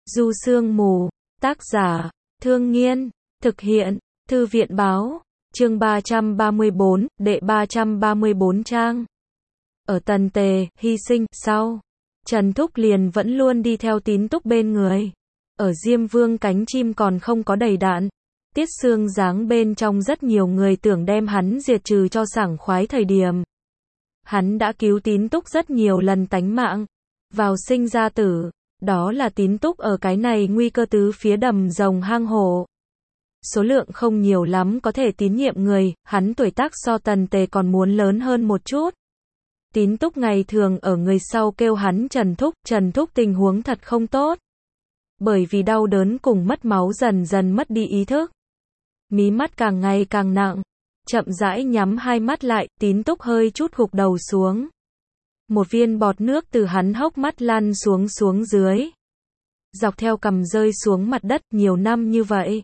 Du Sương Mù, tác giả, Thương Nghiên, thực hiện, Thư viện Báo, chương 334, đệ 334 trang. Ở Tần Tề, hy sinh, sau, Trần Thúc liền vẫn luôn đi theo Tín Túc bên người. Ở Diêm Vương cánh chim còn không có đầy đạn. Tiết Sương Giáng bên trong rất nhiều người tưởng đem hắn diệt trừ cho sảng khoái thời điểm. Hắn đã cứu Tín Túc rất nhiều lần tánh mạng. Vào sinh ra tử, đó là Tín Túc ở cái này nguy cơ tứ phía đầm rồng hang hổ. Số lượng không nhiều lắm có thể tín nhiệm người, hắn tuổi tác so Tần Tề còn muốn lớn hơn một chút. Tín Túc ngày thường ở người sau kêu hắn Trần Thúc tình huống thật không tốt. Bởi vì đau đớn cùng mất máu dần dần mất đi ý thức. Mí mắt càng ngày càng nặng. Chậm rãi nhắm hai mắt lại, Tín Túc hơi chút gục đầu xuống. Một viên bọt nước từ hắn hốc mắt lăn xuống dưới. Dọc theo cằm rơi xuống mặt đất nhiều năm như vậy.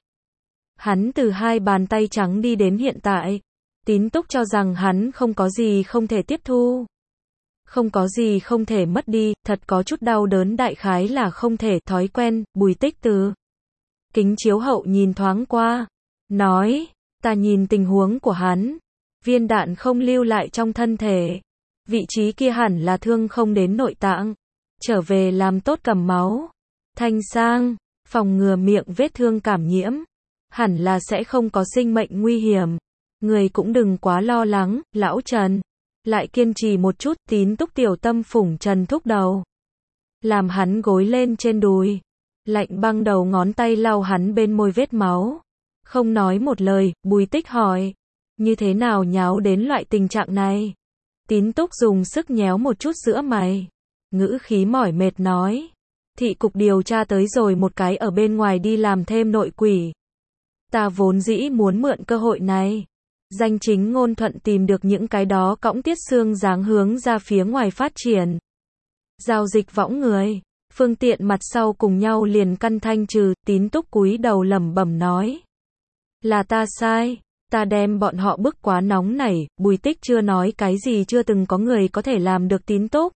Hắn từ hai bàn tay trắng đi đến hiện tại. Tín Túc cho rằng hắn không có gì không thể tiếp thu. Không có gì không thể mất đi, thật có chút đau đớn đại khái là không thể thói quen, Bùi Tích từ kính chiếu hậu nhìn thoáng qua. Nói, ta nhìn tình huống của hắn. Viên đạn không lưu lại trong thân thể. Vị trí kia hẳn là thương không đến nội tạng. Trở về làm tốt cầm máu. Thanh sang, phòng ngừa miệng vết thương cảm nhiễm. Hẳn là sẽ không có sinh mệnh nguy hiểm. Người cũng đừng quá lo lắng, lão Trần. Lại kiên trì một chút, Tín Túc tiểu tâm phủng Trần Thúc đầu. Làm hắn gối lên trên đùi. Lạnh băng đầu ngón tay lau hắn bên môi vết máu. Không nói một lời, Bùi Tích hỏi. Như thế nào nháo đến loại tình trạng này? Tín Túc dùng sức nhéo một chút giữa mày. Ngữ khí mỏi mệt nói. Thị cục điều tra tới rồi một cái ở bên ngoài đi làm thêm nội quỷ. Ta vốn dĩ muốn mượn cơ hội này. Danh chính ngôn thuận tìm được những cái đó cõng Tiết Sương Giáng hướng ra phía ngoài phát triển. Giao dịch võng người. Phương tiện mặt sau cùng nhau liền căn thanh trừ, Tín Túc cúi đầu lẩm bẩm nói. Là ta sai. Ta đem bọn họ bức quá nóng nảy, Bùi Tích chưa nói cái gì chưa từng có người có thể làm được Tín Túc.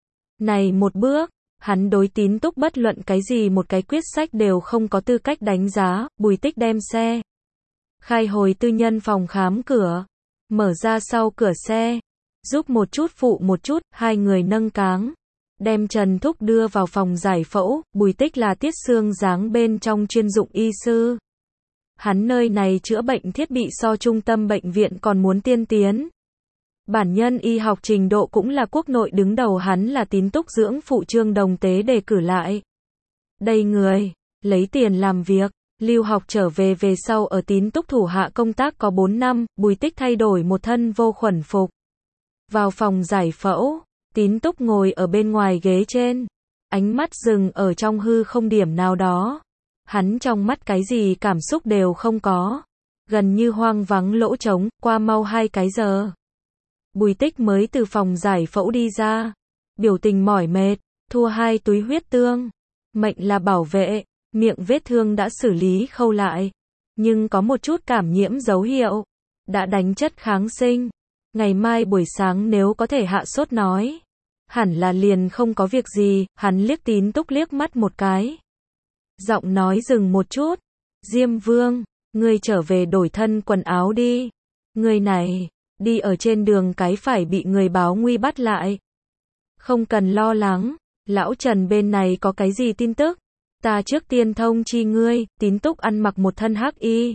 Này một bước, hắn đối Tín Túc bất luận cái gì một cái quyết sách đều không có tư cách đánh giá, Bùi Tích đem xe. Khai hồi tư nhân phòng khám cửa, mở ra sau cửa xe, giúp một chút phụ một chút, hai người nâng cáng. Đem Trần Thúc đưa vào phòng giải phẫu, Bùi Tích là Tiết Sương Giáng bên trong chuyên dụng y sư. Hắn nơi này chữa bệnh thiết bị so trung tâm bệnh viện còn muốn tiên tiến. Bản nhân y học trình độ cũng là quốc nội đứng đầu, hắn là Tín Túc dưỡng phụ Trương Đồng Tế đề cử lại. Đây người, lấy tiền làm việc, lưu học trở về sau ở Tín Túc thủ hạ công tác có 4 năm, Bùi Tích thay đổi một thân vô khuẩn phục. Vào phòng giải phẫu, Tín Túc ngồi ở bên ngoài ghế trên. Ánh mắt dừng ở trong hư không điểm nào đó. Hắn trong mắt cái gì cảm xúc đều không có. Gần như hoang vắng lỗ trống, qua mau 2 cái giờ. Bùi Tích mới từ phòng giải phẫu đi ra. Biểu tình mỏi mệt, thua 2 túi huyết tương. Mệnh là bảo vệ, miệng vết thương đã xử lý khâu lại. Nhưng có một chút cảm nhiễm dấu hiệu. Đã đánh chất kháng sinh. Ngày mai buổi sáng nếu có thể hạ sốt nói. Hẳn là liền không có việc gì, hắn liếc Tín Túc liếc mắt một cái. Giọng nói dừng một chút. Diêm Vương, ngươi trở về đổi thân quần áo đi. Ngươi này, đi ở trên đường cái phải bị người báo nguy bắt lại. Không cần lo lắng, lão Trần bên này có cái gì tin tức. Ta trước tiên thông chi ngươi, Tín Túc ăn mặc một thân hắc y.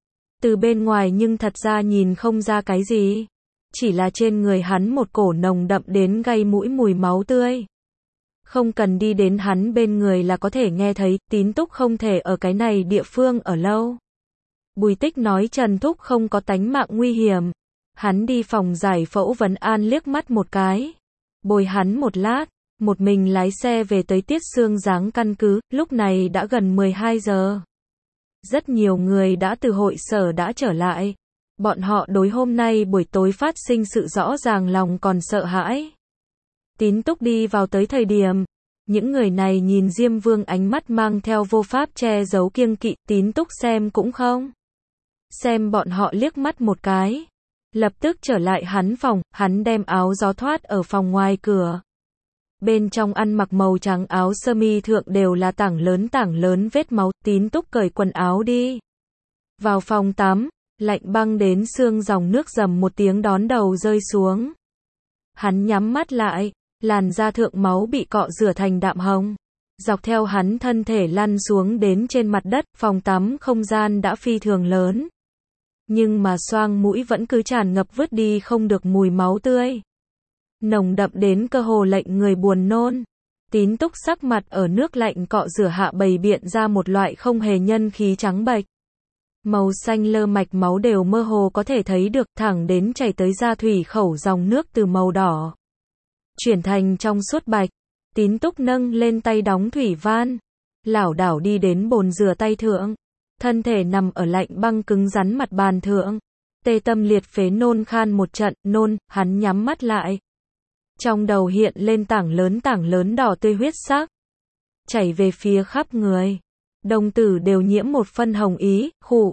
Từ bên ngoài nhưng thật ra nhìn không ra cái gì. Chỉ là trên người hắn một cổ nồng đậm đến gây mũi mùi máu tươi. Không cần đi đến hắn bên người là có thể nghe thấy, Tín Túc không thể ở cái này địa phương ở lâu. Bùi Tích nói Trần Thúc không có tánh mạng nguy hiểm. Hắn đi phòng giải phẫu vấn an liếc mắt một cái. Bồi hắn một lát, một mình lái xe về tới Tiết Sương Giáng căn cứ, lúc này đã gần 12 giờ. Rất nhiều người đã từ hội sở đã trở lại. Bọn họ đối hôm nay buổi tối phát sinh sự rõ ràng lòng còn sợ hãi. Tín Túc đi vào tới thời điểm, những người này nhìn Diêm Vương ánh mắt mang theo vô pháp che giấu kiêng kỵ, Tín Túc xem cũng không. Xem bọn họ liếc mắt một cái. Lập tức trở lại hắn phòng, hắn đem áo gió thoát ở phòng ngoài cửa. Bên trong ăn mặc màu trắng áo sơ mi thượng đều là tảng lớn vết máu, Tín Túc cởi quần áo đi. Vào phòng tắm, lạnh băng đến xương, dòng nước rầm một tiếng đón đầu rơi xuống. Hắn nhắm mắt lại, làn da thượng máu bị cọ rửa thành đạm hồng. Dọc theo hắn thân thể lăn xuống đến trên mặt đất, phòng tắm không gian đã phi thường lớn. Nhưng mà xoang mũi vẫn cứ tràn ngập vứt đi không được mùi máu tươi. Nồng đậm đến cơ hồ lệnh người buồn nôn. Tín Túc sắc mặt ở nước lạnh cọ rửa hạ bày biện ra một loại không hề nhân khí trắng bệch. Màu xanh lơ mạch máu đều mơ hồ có thể thấy được, thẳng đến chảy tới da thủy khẩu, dòng nước từ màu đỏ chuyển thành trong suốt bạch. Tín Túc nâng lên tay đóng thủy van, lảo đảo đi đến bồn rửa tay thượng, thân thể nằm ở lạnh băng cứng rắn mặt bàn thượng, tê tâm liệt phế nôn khan một trận, hắn nhắm mắt lại. Trong đầu hiện lên tảng lớn đỏ tươi huyết sắc, chảy về phía khắp người. Đồng tử đều nhiễm một phân hồng ý,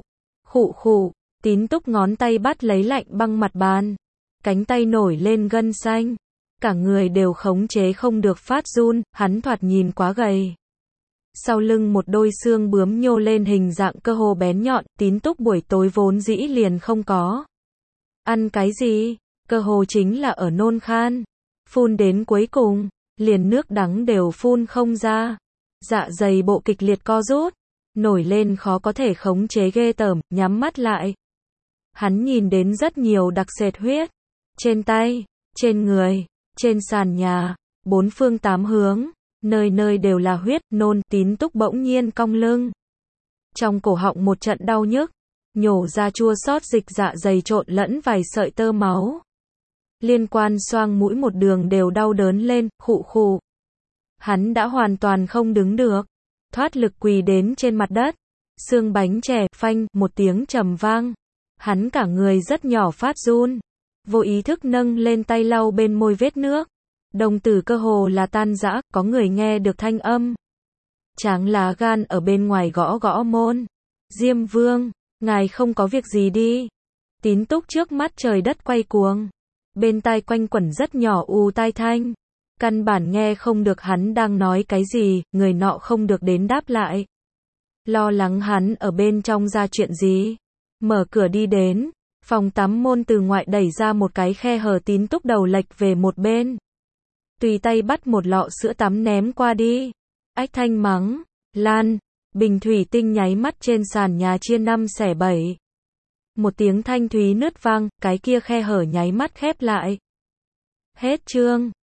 khụ. Tín Túc ngón tay bắt lấy lạnh băng mặt bàn, cánh tay nổi lên gân xanh, cả người đều khống chế không được phát run, hắn thoạt nhìn quá gầy. Sau lưng một đôi xương bướm nhô lên hình dạng cơ hồ bén nhọn, Tín Túc buổi tối vốn dĩ liền không có ăn cái gì, cơ hồ chính là ở nôn khan, phun đến cuối cùng, liền nước đắng đều phun không ra. Dạ dày bộ kịch liệt co rút, nổi lên khó có thể khống chế ghê tởm, nhắm mắt lại. Hắn nhìn đến rất nhiều đặc sệt huyết, trên tay, trên người, trên sàn nhà, bốn phương tám hướng, nơi nơi đều là huyết, Tín Túc bỗng nhiên cong lưng. Trong cổ họng một trận đau nhức, nhổ ra chua xót dịch dạ dày trộn lẫn vài sợi tơ máu. Liên quan xoang mũi một đường đều đau đớn lên, khụ. Hắn đã hoàn toàn không đứng được, thoát lực quỳ đến trên mặt đất, xương bánh chè, phanh, một tiếng trầm vang. Hắn cả người rất nhỏ phát run, vô ý thức nâng lên tay lau bên môi vết nước. Đồng tử cơ hồ là tan rã, có người nghe được thanh âm. Tráng lá gan ở bên ngoài gõ môn. Diêm Vương, ngài không có việc gì đi. Tín Túc trước mắt trời đất quay cuồng. Bên tai quanh quẩn rất nhỏ tai thanh. Căn bản nghe không được hắn đang nói cái gì, người nọ không được đến đáp lại. Lo lắng hắn ở bên trong ra chuyện gì. Mở cửa đi đến, phòng tắm môn từ ngoại đẩy ra một cái khe hở, Tín Túc đầu lệch về một bên. Tùy tay bắt một lọ sữa tắm ném qua đi. Ách thanh mắng, lan, bình thủy tinh nháy mắt trên sàn nhà chia 5 xẻ 7. Một tiếng thanh thúy nứt vang, cái kia khe hở nháy mắt khép lại. Hết chương.